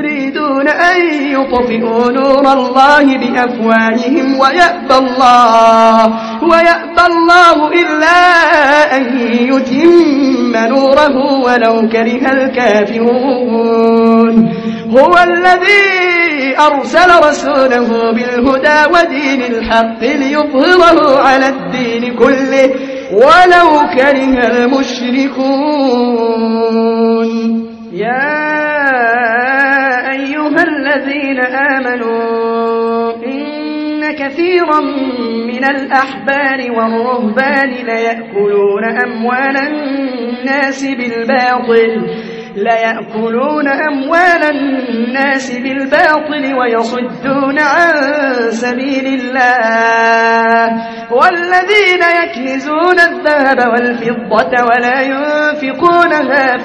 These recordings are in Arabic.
يريدون أن يطفئوا نور الله بأفواههم ويأبى الله إلا أن يتم نوره ولو كره الكافرون. هو الذي أرسل رسوله بالهدى ودين الحق ليظهره على الدين كله ولو كره المشركون. يا أيها الذين آمنوا إن كثيرا من الأحبار والرهبان ليأكلون أموال الناس بالباطل ويصدون عن سبيل الله. والذين يكنزون الذهب والفضة ولا ينفقونها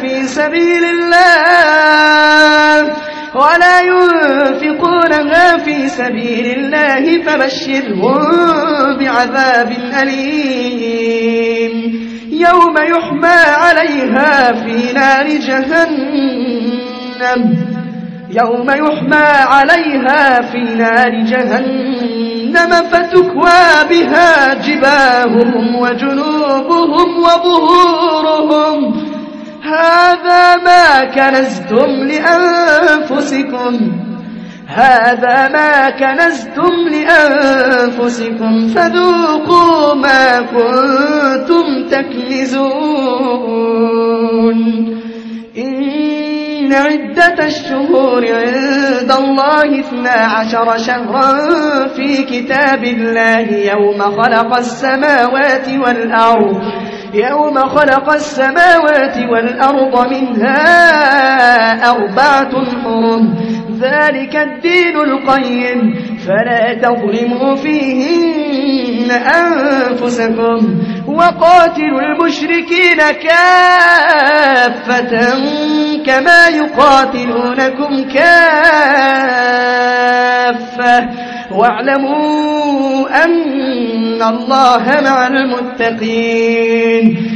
في سبيل الله فبشرهم بعذاب أليم يوم يحمى عليها في نار جهنم فتكوى بها جباههم وجنوبهم وظهورهم هذا ما كنزتم لأنفسكم فذوقوا ما كنتم تكنزون. إن عدة الشهور عند الله 12 شهرا في كتاب الله يوم خلق السماوات والأرض منها 4 حرم ذلك الدين القيم فلا تظلموا فيهن أنفسكم وقاتلوا المشركين كافة كما يقاتلونكم كافة واعلموا أن الله مع المتقين.